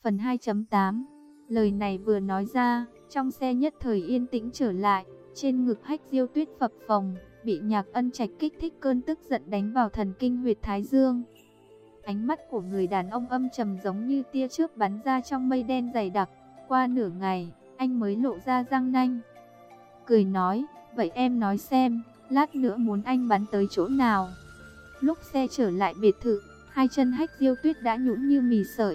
Phần 2.8. Lời này vừa nói ra, trong xe nhất thời yên tĩnh trở lại, trên ngực Hách Diêu Tuyết phập phồng, bị Nhạc Ân Trạch kích thích cơn tức giận đánh vào thần kinh huyệt thái dương. Ánh mắt của người đàn ông âm trầm giống như tia chớp bắn ra trong mây đen dày đặc, qua nửa ngày, anh mới lộ ra răng nanh. Cười nói, vậy em nói xem, lát nữa muốn anh bắn tới chỗ nào? Lúc xe trở lại biệt thự, hai chân Hách Diêu Tuyết đã nhũn như mì sợi.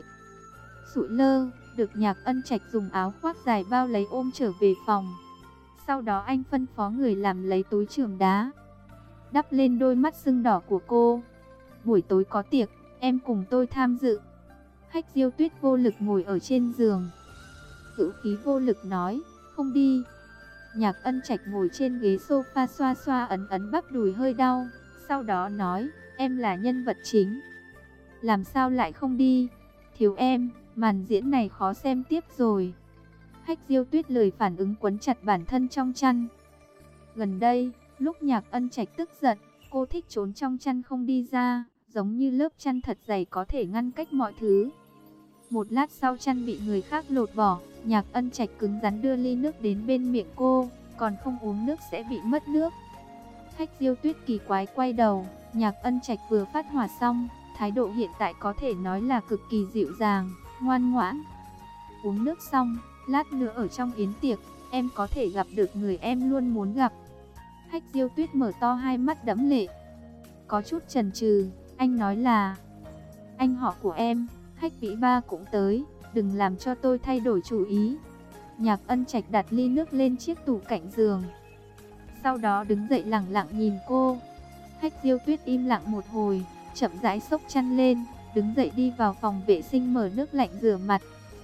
Sụi lơ, được Nhạc Ân Trạch dùng áo khoác dài bao lấy ôm trở về phòng. Sau đó anh phân phó người làm lấy túi chườm đá, đắp lên đôi mắt sưng đỏ của cô. Buổi tối có tiệc, em cùng tôi tham dự. Hách Diêu Tuyết vô lực ngồi ở trên giường, hữu khí vô lực nói, không đi. Nhạc Ân Trạch ngồi trên ghế sofa xoa xoa ấn ấn bắp đùi hơi đau, sau đó nói, em là nhân vật chính, làm sao lại không đi? Thiếu em, màn diễn này khó xem tiếp rồi. Hách Diêu Tuyết lời phản ứng quấn chặt bản thân trong chăn. Gần đây, lúc Nhạc Ân Trạch tức giận, cô thích trốn trong chăn không đi ra, giống như lớp chăn thật dày có thể ngăn cách mọi thứ. Một lát sau chăn bị người khác lột bỏ, Nhạc Ân Trạch cứng rắn đưa ly nước đến bên miệng cô, còn không uống nước sẽ bị mất nước. Hách Diêu Tuyết kỳ quái quay đầu, Nhạc Ân Trạch vừa phát hỏa xong, thái độ hiện tại có thể nói là cực kỳ dịu dàng, ngoan ngoãn. Uống nước xong, lát nữa ở trong yến tiệc, em có thể gặp được người em luôn muốn gặp. Hách Diêu Tuyết mở to hai mắt đẫm lệ, có chút chần chừ, anh nói là anh họ của em, Hách Vĩ Ba cũng tới, đừng làm cho tôi thay đổi chủ ý. Nhạc Ân Trạch đặt ly nước lên chiếc tủ cạnh giường, sau đó đứng dậy lẳng lặng nhìn cô. Hách Diêu Tuyết im lặng một hồi, chậm rãi xốc chăn lên, đứng dậy đi vào phòng vệ sinh mở nước lạnh rửa mặt.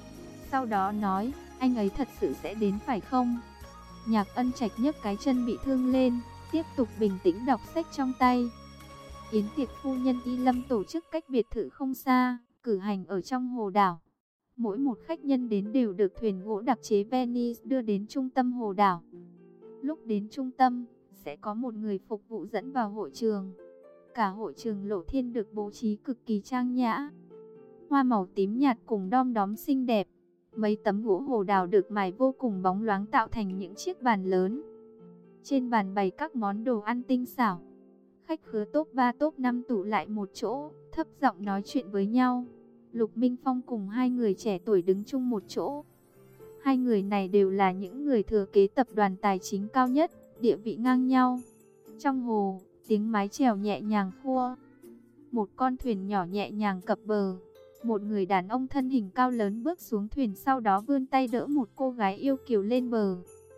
Sau đó nói, anh ấy thật sự sẽ đến phải không? Nhạc Ân Trạch nhấc cái chân bị thương lên, tiếp tục bình tĩnh đọc sách trong tay. Yến tiệc phu nhân Y Lâm tổ chức cách biệt thự không xa, cử hành ở trong hồ đảo. Mỗi một khách nhân đến đều được thuyền gỗ đặc chế Venice đưa đến trung tâm hồ đảo. Lúc đến trung tâm, sẽ có một người phục vụ dẫn vào hội trường. Cả hội trường Lộ Thiên được bố trí cực kỳ trang nhã. Hoa màu tím nhạt cùng đom đóm xinh đẹp. Mấy tấm gỗ hồ đào được mài vô cùng bóng loáng tạo thành những chiếc bàn lớn. Trên bàn bày các món đồ ăn tinh xảo. Khách khứa top 3 top 5 tụ lại một chỗ, thấp giọng nói chuyện với nhau. Lục Minh Phong cùng hai người trẻ tuổi đứng chung một chỗ. Hai người này đều là những người thừa kế tập đoàn tài chính cao nhất, địa vị ngang nhau. Trong hồ, tiếng mái chèo nhẹ nhàng khua. Một con thuyền nhỏ nhẹ nhàng cập bờ. Một người đàn ông thân hình cao lớn bước xuống thuyền, sau đó vươn tay đỡ một cô gái yêu kiều lên bờ.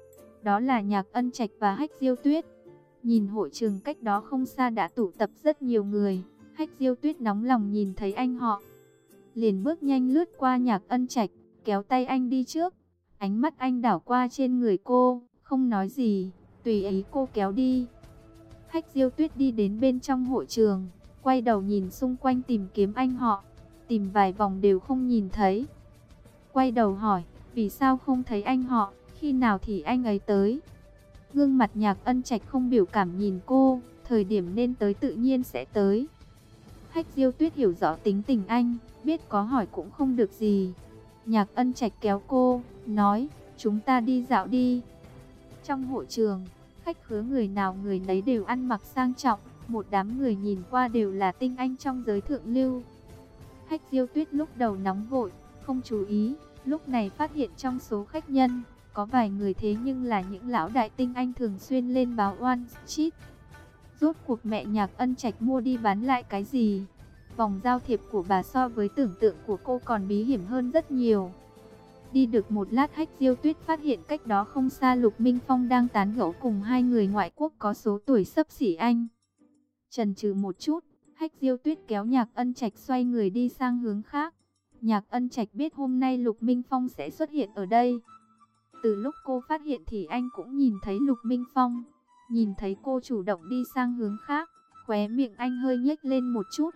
Đó là Nhạc Ân Trạch và Hách Diêu Tuyết. Nhìn hội trường cách đó không xa đã tụ tập rất nhiều người. Hách Diêu Tuyết nóng lòng nhìn thấy anh họ, liền bước nhanh lướt qua Nhạc Ân Trạch, kéo tay anh đi trước. Ánh mắt anh đảo qua trên người cô, không nói gì, tùy ý cô kéo đi. Hách Diêu Tuyết đi đến bên trong hội trường, quay đầu nhìn xung quanh tìm kiếm anh họ, tìm vài vòng đều không nhìn thấy. Quay đầu hỏi, vì sao không thấy anh họ, khi nào thì anh ấy tới? Gương mặt Nhạc Ân Trạch không biểu cảm nhìn cô, thời điểm nên tới tự nhiên sẽ tới. Hách Diêu Tuyết hiểu rõ tính tình anh, biết có hỏi cũng không được gì. Nhạc Ân Trạch kéo cô, nói, chúng ta đi dạo đi. Trong hội trường, khách khứa người nào người nấy đều ăn mặc sang trọng, một đám người nhìn qua đều là tinh anh trong giới thượng lưu. Hách Diêu Tuyết lúc đầu nóng vội, không chú ý, lúc này phát hiện trong số khách nhân, có vài người thế nhưng là những lão đại tinh anh thường xuyên lên báo Wall Street. Rốt cuộc mẹ Nhạc Ân Trạch mua đi bán lại cái gì? Vòng giao thiệp của bà so với tưởng tượng của cô còn bí hiểm hơn rất nhiều. Đi được một lát, Hách Diêu Tuyết phát hiện cách đó không xa Lục Minh Phong đang tán gẫu cùng hai người ngoại quốc có số tuổi xấp xỉ anh. Chần chừ một chút, Hách Diêu Tuyết kéo Nhạc Ân Trạch xoay người đi sang hướng khác. Nhạc Ân Trạch biết hôm nay Lục Minh Phong sẽ xuất hiện ở đây. Từ lúc cô phát hiện thì anh cũng nhìn thấy Lục Minh Phong. Nhìn thấy cô chủ động đi sang hướng khác, khóe miệng anh hơi nhếch lên một chút,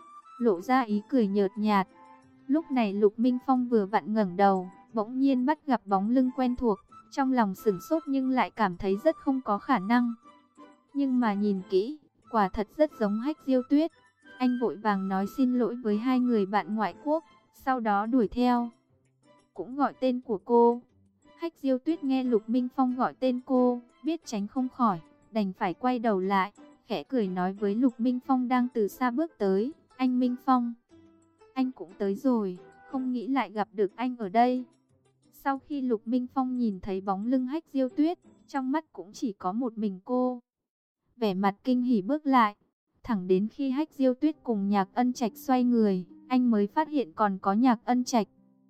lộ ra ý cười nhợt nhạt. Lúc này Lục Minh Phong vừa vặn ngẩng đầu, bỗng nhiên bắt gặp bóng lưng quen thuộc, trong lòng sửng sốt nhưng lại cảm thấy rất không có khả năng. Nhưng mà nhìn kỹ, quả thật rất giống Hách Diêu Tuyết. Anh vội vàng nói xin lỗi với hai người bạn ngoại quốc, sau đó đuổi theo, cũng gọi tên của cô. Hách Diêu Tuyết nghe Lục Minh Phong gọi tên cô, biết tránh không khỏi, đành phải quay đầu lại, khẽ cười nói với Lục Minh Phong đang từ xa bước tới, anh Minh Phong, anh cũng tới rồi, không nghĩ lại gặp được anh ở đây. Sau khi Lục Minh Phong nhìn thấy bóng lưng Hách Diêu Tuyết, trong mắt cũng chỉ có một mình cô. Vẻ mặt kinh hỉ bước lại, thẳng đến khi Hách Diêu Tuyết cùng Nhạc Ân Trạch xoay người, anh mới phát hiện còn có Nhạc Ân Trạch.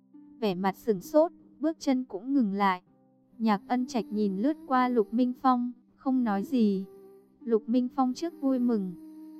Vẻ mặt sửng sốt, bước chân cũng ngừng lại. Nhạc Ân Trạch nhìn lướt qua Lục Minh Phong, không nói gì. Lục Minh Phong trước vui mừng,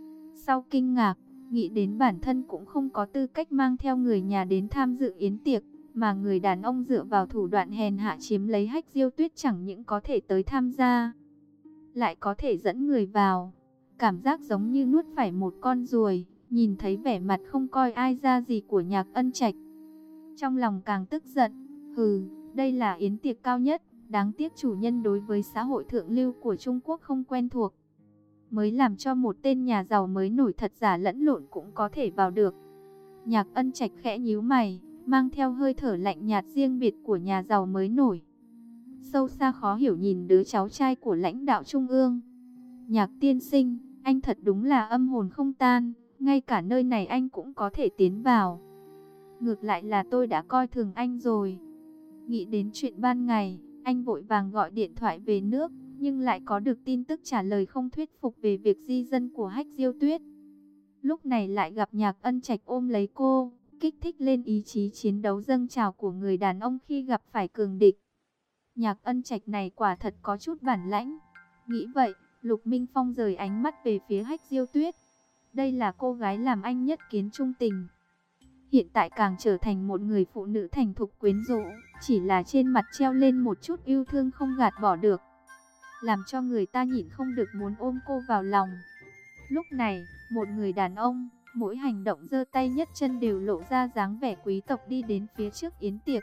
sau kinh ngạc, nghĩ đến bản thân cũng không có tư cách mang theo người nhà đến tham dự yến tiệc, mà người đàn ông dựa vào thủ đoạn hèn hạ chiếm lấy Hách Diêu Tuyết chẳng những có thể tới tham gia, lại có thể dẫn người vào. Cảm giác giống như nuốt phải một con ruồi, nhìn thấy vẻ mặt không coi ai ra gì của Nhạc Ân Trạch. Trong lòng càng tức giận, hừ, đây là yến tiệc cao nhất, đáng tiếc chủ nhân đối với xã hội thượng lưu của Trung Quốc không quen thuộc, mới làm cho một tên nhà giàu mới nổi thật giả lẫn lộn cũng có thể vào được. Nhạc Ân Trạch khẽ nhíu mày, mang theo hơi thở lạnh nhạt riêng biệt của nhà giàu mới nổi. Sâu xa khó hiểu nhìn đứa cháu trai của lãnh đạo trung ương. Nhạc tiên sinh, anh thật đúng là âm hồn không tan, ngay cả nơi này anh cũng có thể tiến vào. Ngược lại là tôi đã coi thường anh rồi. Nghĩ đến chuyện ban ngày, anh vội vàng gọi điện thoại về nước, nhưng lại có được tin tức trả lời không thuyết phục về việc di dân của Hách Diêu Tuyết. Lúc này lại gặp Nhạc Ân Trạch ôm lấy cô, kích thích lên ý chí chiến đấu dâng trào của người đàn ông khi gặp phải cường địch. Nhạc Ân Trạch này quả thật có chút bản lãnh. Nghĩ vậy, Lục Minh Phong rời ánh mắt về phía Hách Diêu Tuyết. Đây là cô gái làm anh nhất kiến trung tình. Hiện tại càng trở thành một người phụ nữ thành thục quyến rũ, chỉ là trên mặt treo lên một chút yêu thương không gạt bỏ được, làm cho người ta nhịn không được muốn ôm cô vào lòng. Lúc này, một người đàn ông, mỗi hành động giơ tay nhấc chân đều lộ ra dáng vẻ quý tộc đi đến phía trước yến tiệc.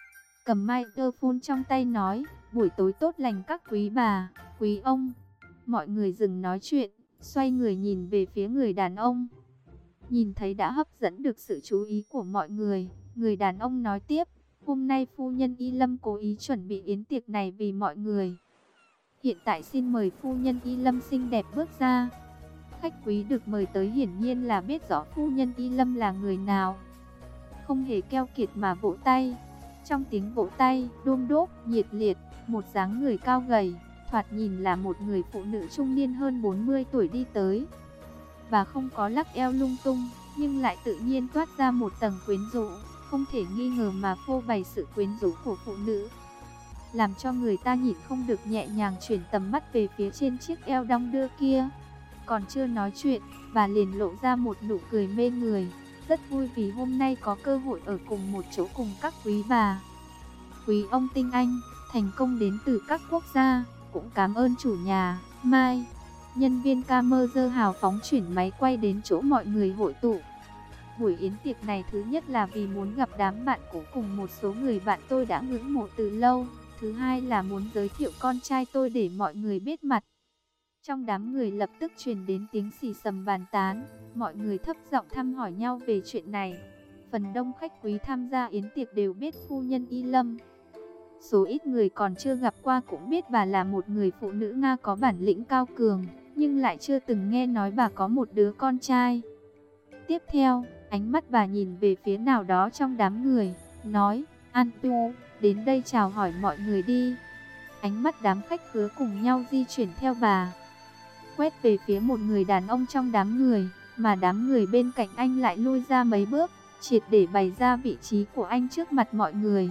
Cầm microphone trong tay nói, buổi tối tốt lành các quý bà, quý ông. Mọi người dừng nói chuyện, xoay người nhìn về phía người đàn ông. Nhìn thấy đã hấp dẫn được sự chú ý của mọi người, người đàn ông nói tiếp, hôm nay phu nhân Y Lâm cố ý chuẩn bị yến tiệc này vì mọi người. Hiện tại xin mời phu nhân Y Lâm xinh đẹp bước ra. Khách quý được mời tới hiển nhiên là biết rõ phu nhân Y Lâm là người nào. Không hề keo kiệt mà vỗ tay. Trong tiếng vỗ tay, đôm đốp, nhiệt liệt, một dáng người cao gầy, thoạt nhìn là một người phụ nữ trung niên hơn 40 tuổi đi tới. Bà không có lắc eo lung tung, nhưng lại tự nhiên toát ra một tầng quyến rũ, không thể nghi ngờ mà phô bày sự quyến rũ của phụ nữ, làm cho người ta nhịn không được nhẹ nhàng chuyển tầm mắt về phía trên chiếc eo đong đưa kia. Còn chưa nói chuyện, bà liền lộ ra một nụ cười mê người, rất vui vì hôm nay có cơ hội ở cùng một chỗ cùng các quý bà. Quý ông tinh anh, thành công đến từ các quốc gia, cũng cảm ơn chủ nhà, Mai. Nhân viên camera hào phóng chuyển máy quay đến chỗ mọi người hội tụ. Buổi yến tiệc này thứ nhất là vì muốn gặp đám bạn cũ cùng một số người bạn tôi đã ngưỡng mộ từ lâu. Thứ hai là muốn giới thiệu con trai tôi để mọi người biết mặt. Trong đám người lập tức truyền đến tiếng xì xầm bàn tán, mọi người thấp giọng thăm hỏi nhau về chuyện này. Phần đông khách quý tham gia yến tiệc đều biết phu nhân Y Lâm. Số ít người còn chưa gặp qua cũng biết bà là một người phụ nữ Nga có bản lĩnh cao cường, nhưng lại chưa từng nghe nói bà có một đứa con trai. Tiếp theo, ánh mắt bà nhìn về phía nào đó trong đám người, nói, An Tu, đến đây chào hỏi mọi người đi. Ánh mắt đám khách khứa cùng nhau di chuyển theo bà, quét về phía một người đàn ông trong đám người, mà đám người bên cạnh anh lại lui ra mấy bước, triệt để bày ra vị trí của anh trước mặt mọi người.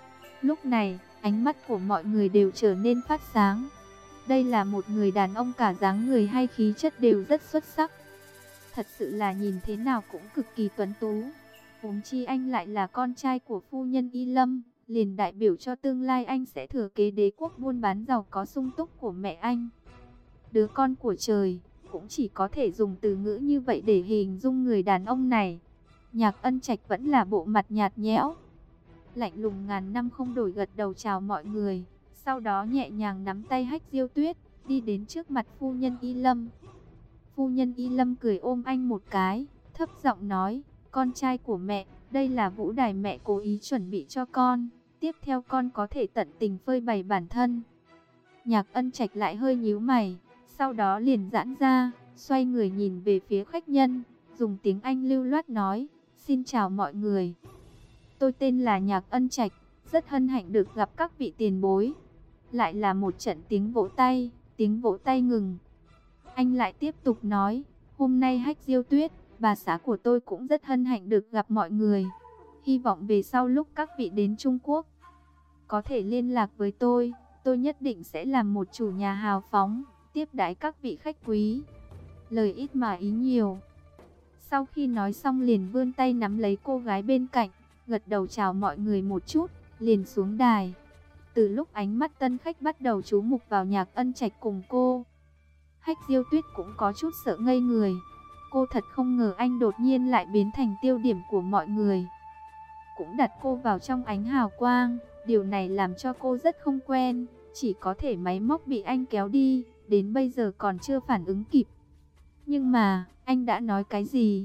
Lúc này, ánh mắt của mọi người đều trở nên phát sáng. Đây là một người đàn ông cả dáng người hay khí chất đều rất xuất sắc. Thật sự là nhìn thế nào cũng cực kỳ tuấn tú. Huống chi anh lại là con trai của phu nhân Y Lâm, liền đại biểu cho tương lai anh sẽ thừa kế đế quốc buôn bán giàu có sung túc của mẹ anh. Đứa con của trời, cũng chỉ có thể dùng từ ngữ như vậy để hình dung người đàn ông này. Nhạc Ân Trạch vẫn là bộ mặt nhạt nhẽo, lạnh lùng ngàn năm không đổi, gật đầu chào mọi người, sau đó nhẹ nhàng nắm tay Hách Diêu Tuyết, đi đến trước mặt phu nhân Y Lâm. Phu nhân Y Lâm cười ôm anh một cái, thấp giọng nói, con trai của mẹ, Đây là vũ đài mẹ cố ý chuẩn bị cho con. Tiếp theo con có thể tận tình phơi bày bản thân. Nhạc Ân Trạch lại hơi nhíu mày, sau đó liền giãn ra, xoay người nhìn về phía khách nhân, dùng tiếng Anh lưu loát nói, xin chào mọi người. Tôi tên là Nhạc Ân Trạch, rất hân hạnh được gặp các vị tiền bối. Lại là một trận tiếng vỗ tay ngừng. Anh lại tiếp tục nói, hôm nay Hách Diêu Tuyết, bà xã của tôi cũng rất hân hạnh được gặp mọi người. Hy vọng về sau lúc các vị đến Trung Quốc, có thể liên lạc với tôi nhất định sẽ làm một chủ nhà hào phóng, tiếp đãi các vị khách quý. Lời ít mà ý nhiều. Sau khi nói xong liền vươn tay nắm lấy cô gái bên cạnh, gật đầu chào mọi người một chút, liền xuống đài. Từ lúc ánh mắt tân khách bắt đầu chú mục vào Nhạc Ân Trạch cùng cô, Hách Diêu Tuyết cũng có chút sợ ngây người. Cô thật không ngờ anh đột nhiên lại biến thành tiêu điểm của mọi người, cũng đặt cô vào trong ánh hào quang. Điều này làm cho cô rất không quen, chỉ có thể máy móc bị anh kéo đi, đến bây giờ còn chưa phản ứng kịp. Nhưng mà, anh đã nói cái gì?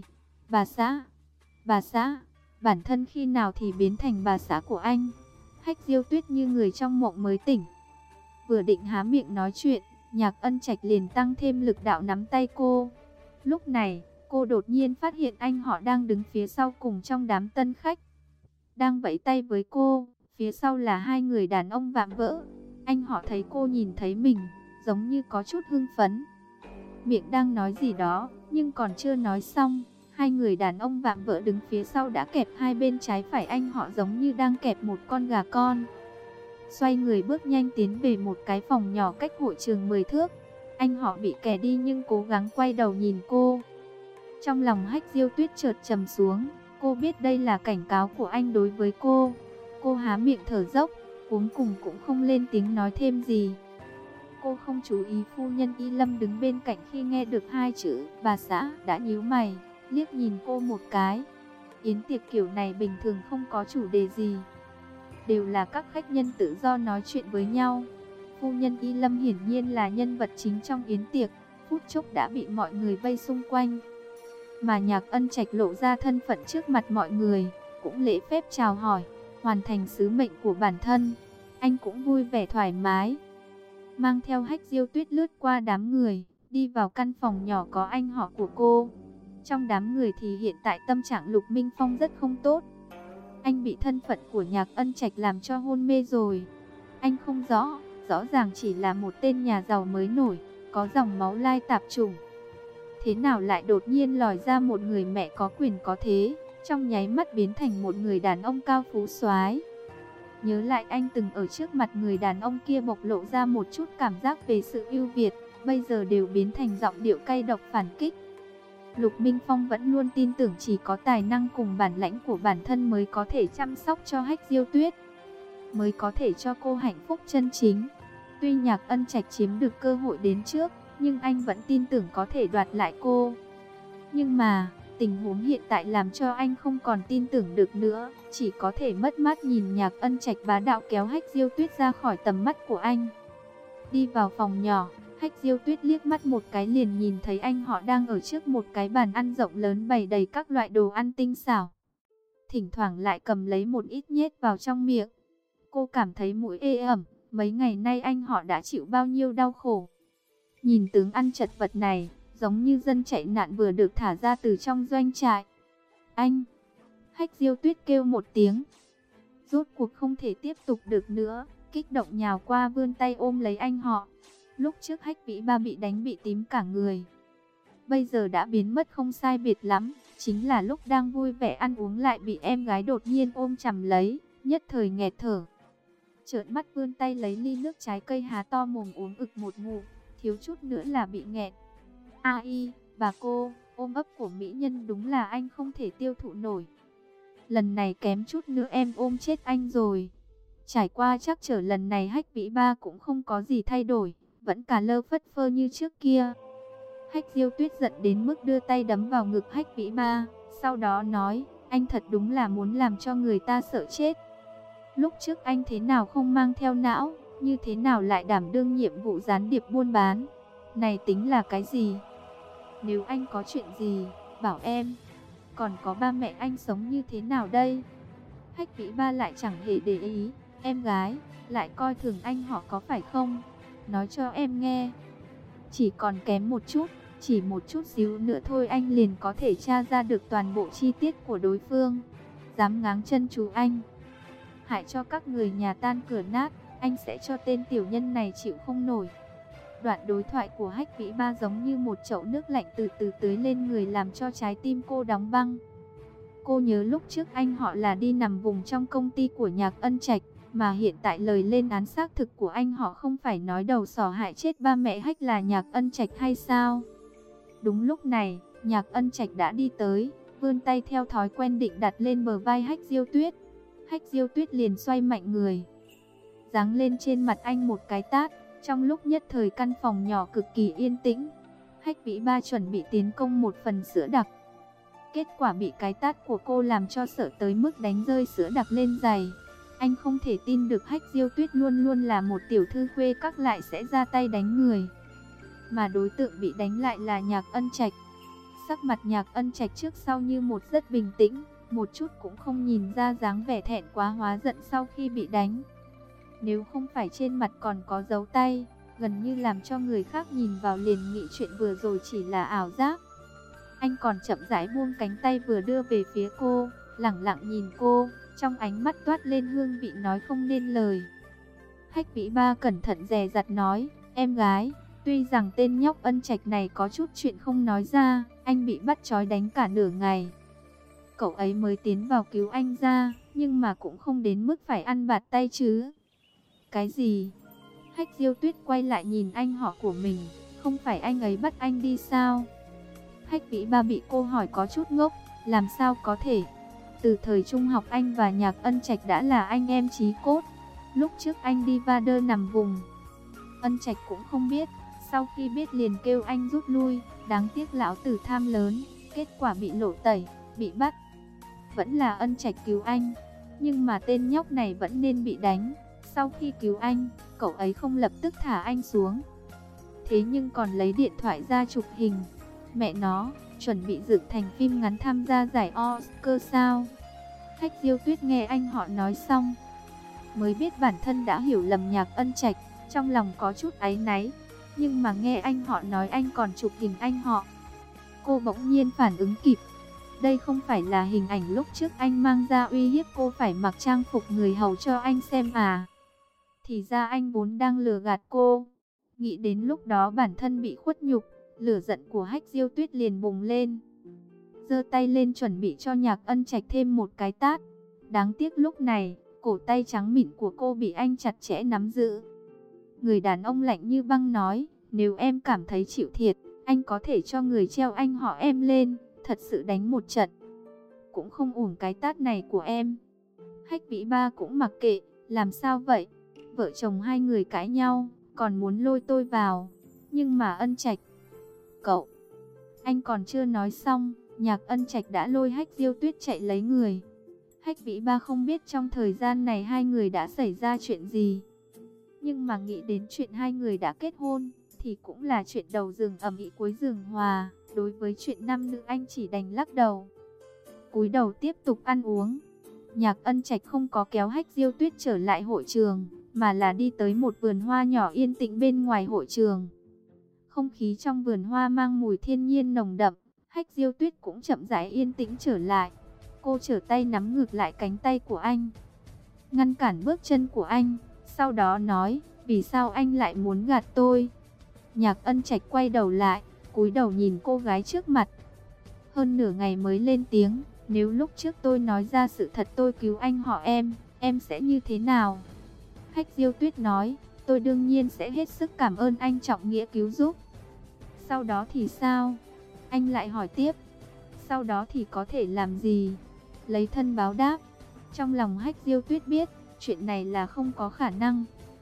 Bà xã, bản thân khi nào thì biến thành bà xã của anh? Hách Diêu Tuyết như người trong mộng mới tỉnh. Vừa định há miệng nói chuyện, Nhạc Ân Trạch liền tăng thêm lực đạo nắm tay cô. Lúc này, cô đột nhiên phát hiện anh họ đang đứng phía sau cùng trong đám tân khách, đang vẫy tay với cô. Phía sau là hai người đàn ông vạm vỡ. Anh họ thấy cô nhìn thấy mình, giống như có chút hưng phấn, miệng đang nói gì đó, nhưng còn chưa nói xong, hai người đàn ông vạm vỡ đứng phía sau đã kẹp hai bên trái phải anh họ giống như đang kẹp một con gà con. Xoay người bước nhanh tiến về một cái phòng nhỏ cách hội trường 10 thước. Anh họ bị kè đi nhưng cố gắng quay đầu nhìn cô. Trong lòng Hách Diêu Tuyết chợt trầm xuống. Cô biết đây là cảnh cáo của anh đối với cô. Cô há miệng thở dốc, cuối cùng cũng không lên tiếng nói thêm gì. Cô không chú ý phu nhân Y Lâm đứng bên cạnh khi nghe được hai chữ bà xã đã nhíu mày, liếc nhìn cô một cái. Yến tiệc kiểu này bình thường không có chủ đề gì, đều là các khách nhân tự do nói chuyện với nhau. Phu nhân Y Lâm hiển nhiên là nhân vật chính trong yến tiệc, phút chốc đã bị mọi người vây xung quanh. Mà Nhạc Ân Trạch lộ ra thân phận trước mặt mọi người, cũng lễ phép chào hỏi, hoàn thành sứ mệnh của bản thân. Anh cũng vui vẻ thoải mái, mang theo Hách Diêu Tuyết lướt qua đám người, đi vào căn phòng nhỏ có anh họ của cô. Trong đám người thì hiện tại tâm trạng Lục Minh Phong rất không tốt. Anh bị thân phận của Nhạc Ân Trạch làm cho hôn mê rồi. Anh không rõ ràng chỉ là một tên nhà giàu mới nổi, có dòng máu lai tạp chủng. Thế nào lại đột nhiên lòi ra một người mẹ có quyền có thế, trong nháy mắt biến thành một người đàn ông cao phú soái. Nhớ lại anh từng ở trước mặt người đàn ông kia bộc lộ ra một chút cảm giác về sự ưu việt, bây giờ đều biến thành giọng điệu cay độc phản kích. Lục Minh Phong vẫn luôn tin tưởng chỉ có tài năng cùng bản lãnh của bản thân mới có thể chăm sóc cho Hách Diêu Tuyết, mới có thể cho cô hạnh phúc chân chính. Tuy Nhạc Ân Trạch chiếm được cơ hội đến trước, nhưng anh vẫn tin tưởng có thể đoạt lại cô. Nhưng mà, tình huống hiện tại làm cho anh không còn tin tưởng được nữa, chỉ có thể mất mát nhìn Nhạc Ân Trạch bá đạo kéo Hách Diêu Tuyết ra khỏi tầm mắt của anh. Đi vào phòng nhỏ, Hách Diêu Tuyết liếc mắt một cái liền nhìn thấy anh họ đang ở trước một cái bàn ăn rộng lớn bày đầy các loại đồ ăn tinh xảo. Thỉnh thoảng lại cầm lấy một ít nhét vào trong miệng. Cô cảm thấy mũi ê ẩm, mấy ngày nay anh họ đã chịu bao nhiêu đau khổ. Nhìn tướng ăn chật vật này, giống như dân chạy nạn vừa được thả ra từ trong doanh trại. Anh! Hách Diêu Tuyết kêu một tiếng. Rốt cuộc không thể tiếp tục được nữa, kích động nhào qua vươn tay ôm lấy anh họ. Lúc trước Hách Vĩ Ba bị đánh bị tím cả người, bây giờ đã biến mất không sai biệt lắm. Chính là lúc đang vui vẻ ăn uống lại bị em gái đột nhiên ôm chầm lấy, nhất thời nghẹt thở. Trợn mắt vươn tay lấy ly nước trái cây há to mồm uống ực một ngụm, thiếu chút nữa là bị nghẹt. Ai, bà cô, ôm ấp của mỹ nhân đúng là anh không thể tiêu thụ nổi. Lần này kém chút nữa em ôm chết anh rồi. Trải qua trắc trở lần này Hách Vĩ Ba cũng không có gì thay đổi, vẫn cà lơ phất phơ như trước kia. Hách Diêu Tuyết giận đến mức đưa tay đấm vào ngực Hách Vĩ Ba, sau đó nói, anh thật đúng là muốn làm cho người ta sợ chết. Lúc trước anh thế nào không mang theo não, như thế nào lại đảm đương nhiệm vụ gián điệp buôn bán. Này tính là cái gì? Nếu anh có chuyện gì, bảo em. Còn có ba mẹ anh sống như thế nào đây? Hách Vĩ Ba lại chẳng hề để ý. Em gái, lại coi thường anh họ có phải không? Nói cho em nghe. Chỉ còn kém một chút, chỉ một chút xíu nữa thôi anh liền có thể tra ra được toàn bộ chi tiết của đối phương. Dám ngáng chân chú anh, hại cho các người nhà tan cửa nát, anh sẽ cho tên tiểu nhân này chịu không nổi. Đoạn đối thoại của Hách Vĩ Ba giống như một chậu nước lạnh từ từ tưới lên người, làm cho trái tim cô đóng băng. Cô nhớ lúc trước anh họ là đi nằm vùng trong công ty của Nhạc Ân Trạch, mà hiện tại lời lên án xác thực của anh họ không phải nói đầu sỏ hại chết ba mẹ Hách là Nhạc Ân Trạch hay sao? Đúng lúc này, Nhạc Ân Trạch đã đi tới, vươn tay theo thói quen định đặt lên bờ vai Hách Diêu Tuyết. Hách Diêu Tuyết liền xoay mạnh người, giáng lên trên mặt anh một cái tát. Trong lúc nhất thời căn phòng nhỏ cực kỳ yên tĩnh. Hách Vĩ Ba chuẩn bị tiến công một phần sữa đặc, kết quả bị cái tát của cô làm cho sợ tới mức đánh rơi sữa đặc lên giày. Anh không thể tin được Hách Diêu Tuyết luôn luôn là một tiểu thư khuê các lại sẽ ra tay đánh người, mà đối tượng bị đánh lại là Nhạc Ân Trạch. Sắc mặt Nhạc Ân Trạch trước sau như một rất bình tĩnh, một chút cũng không nhìn ra dáng vẻ thẹn quá hóa giận sau khi bị đánh. Nếu không phải trên mặt còn có dấu tay, gần như làm cho người khác nhìn vào liền nghĩ chuyện vừa rồi chỉ là ảo giác. Anh còn chậm rãi buông cánh tay vừa đưa về phía cô, lẳng lặng nhìn cô, trong ánh mắt toát lên hương vị nói không nên lời. Hách Vĩ Ba cẩn thận dè dặt nói, em gái, tuy rằng tên nhóc Ân Trạch này có chút chuyện không nói ra, anh bị bắt trói đánh cả nửa ngày. Cậu ấy mới tiến vào cứu anh ra, nhưng mà cũng không đến mức phải ăn bạt tay chứ. Cái gì? Hách Diêu Tuyết quay lại nhìn anh họ của mình, không phải anh ấy bắt anh đi sao? Hách Vĩ Ba bị cô hỏi có chút ngốc, làm sao có thể? Từ thời trung học anh và Nhạc Ân Trạch đã là anh em chí cốt. Lúc trước anh đi va đơ nằm vùng, Ân Trạch cũng không biết, sau khi biết liền kêu anh rút lui. Đáng tiếc lão tử tham lớn, kết quả bị lộ tẩy, bị bắt. Vẫn là Ân Trạch cứu anh, nhưng mà tên nhóc này vẫn nên bị đánh. Sau khi cứu anh, cậu ấy không lập tức thả anh xuống, thế nhưng còn lấy điện thoại ra chụp hình. Mẹ nó, chuẩn bị dựng thành phim ngắn tham gia giải Oscar sao? Hách Diêu Tuyết nghe anh họ nói xong, mới biết bản thân đã hiểu lầm Nhạc Ân Trạch, trong lòng có chút áy náy. Nhưng mà nghe anh họ nói anh còn chụp hình anh họ, cô bỗng nhiên phản ứng kịp. Đây không phải là hình ảnh lúc trước anh mang ra uy hiếp cô phải mặc trang phục người hầu cho anh xem à? Thì ra anh vốn đang lừa gạt cô. Nghĩ đến lúc đó bản thân bị khuất nhục, lửa giận của Hách Diêu Tuyết liền bùng lên, giơ tay lên chuẩn bị cho Nhạc Ân Trạch thêm một cái tát. Đáng tiếc lúc này, cổ tay trắng mịn của cô bị anh chặt chẽ nắm giữ. Người đàn ông lạnh như băng nói, nếu em cảm thấy chịu thiệt, anh có thể cho người treo anh họ em lên, thật sự đánh một trận, cũng không uổng cái tát này của em. Hách Vĩ Ba cũng mặc kệ, làm sao vậy? Vợ chồng hai người cãi nhau, còn muốn lôi tôi vào. Nhưng mà Ân Trạch, cậu... Anh còn chưa nói xong, Nhạc Ân Trạch đã lôi Hách Diêu Tuyết chạy lấy người. Hách Vĩ Ba không biết trong thời gian này hai người đã xảy ra chuyện gì, nhưng mà nghĩ đến chuyện hai người đã kết hôn, thì cũng là chuyện đầu giường ầm ĩ cuối giường hòa. Đối với chuyện nam nữ anh chỉ đành lắc đầu, cúi đầu tiếp tục ăn uống. Nhạc Ân Trạch không có kéo Hách Diêu Tuyết trở lại hội trường, mà là đi tới một vườn hoa nhỏ yên tĩnh bên ngoài hội trường. Không khí trong vườn hoa mang mùi thiên nhiên nồng đậm. Hách Diêu Tuyết cũng chậm rãi yên tĩnh trở lại. Cô trở tay nắm ngược lại cánh tay của anh, ngăn cản bước chân của anh. Sau đó nói, vì sao anh lại muốn gạt tôi? Nhạc Ân Trạch quay đầu lại, cúi đầu nhìn cô gái trước mặt. Hơn nửa ngày mới lên tiếng, nếu lúc trước tôi nói ra sự thật tôi cứu anh họ em sẽ như thế nào? Hách Diêu Tuyết nói, tôi đương nhiên sẽ hết sức cảm ơn anh trọng nghĩa cứu giúp. Sau đó thì sao? Anh lại hỏi tiếp. Sau đó thì có thể làm gì? Lấy thân báo đáp. Trong lòng Hách Diêu Tuyết biết, chuyện này là không có khả năng.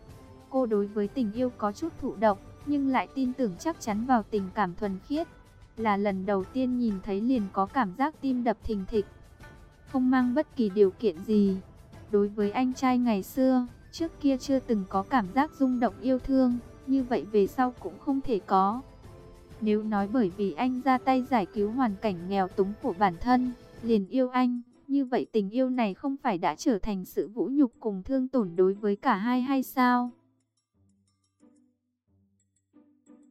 Cô đối với tình yêu có chút thụ động, nhưng lại tin tưởng chắc chắn vào tình cảm thuần khiết. Là lần đầu tiên nhìn thấy liền có cảm giác tim đập thình thịch. Không mang bất kỳ điều kiện gì. Đối với anh trai ngày xưa, trước kia chưa từng có cảm giác rung động yêu thương, như vậy về sau cũng không thể có. Nếu nói bởi vì anh ra tay giải cứu hoàn cảnh nghèo túng của bản thân, liền yêu anh. Như vậy tình yêu này không phải đã trở thành sự vũ nhục cùng thương tổn đối với cả hai hay sao?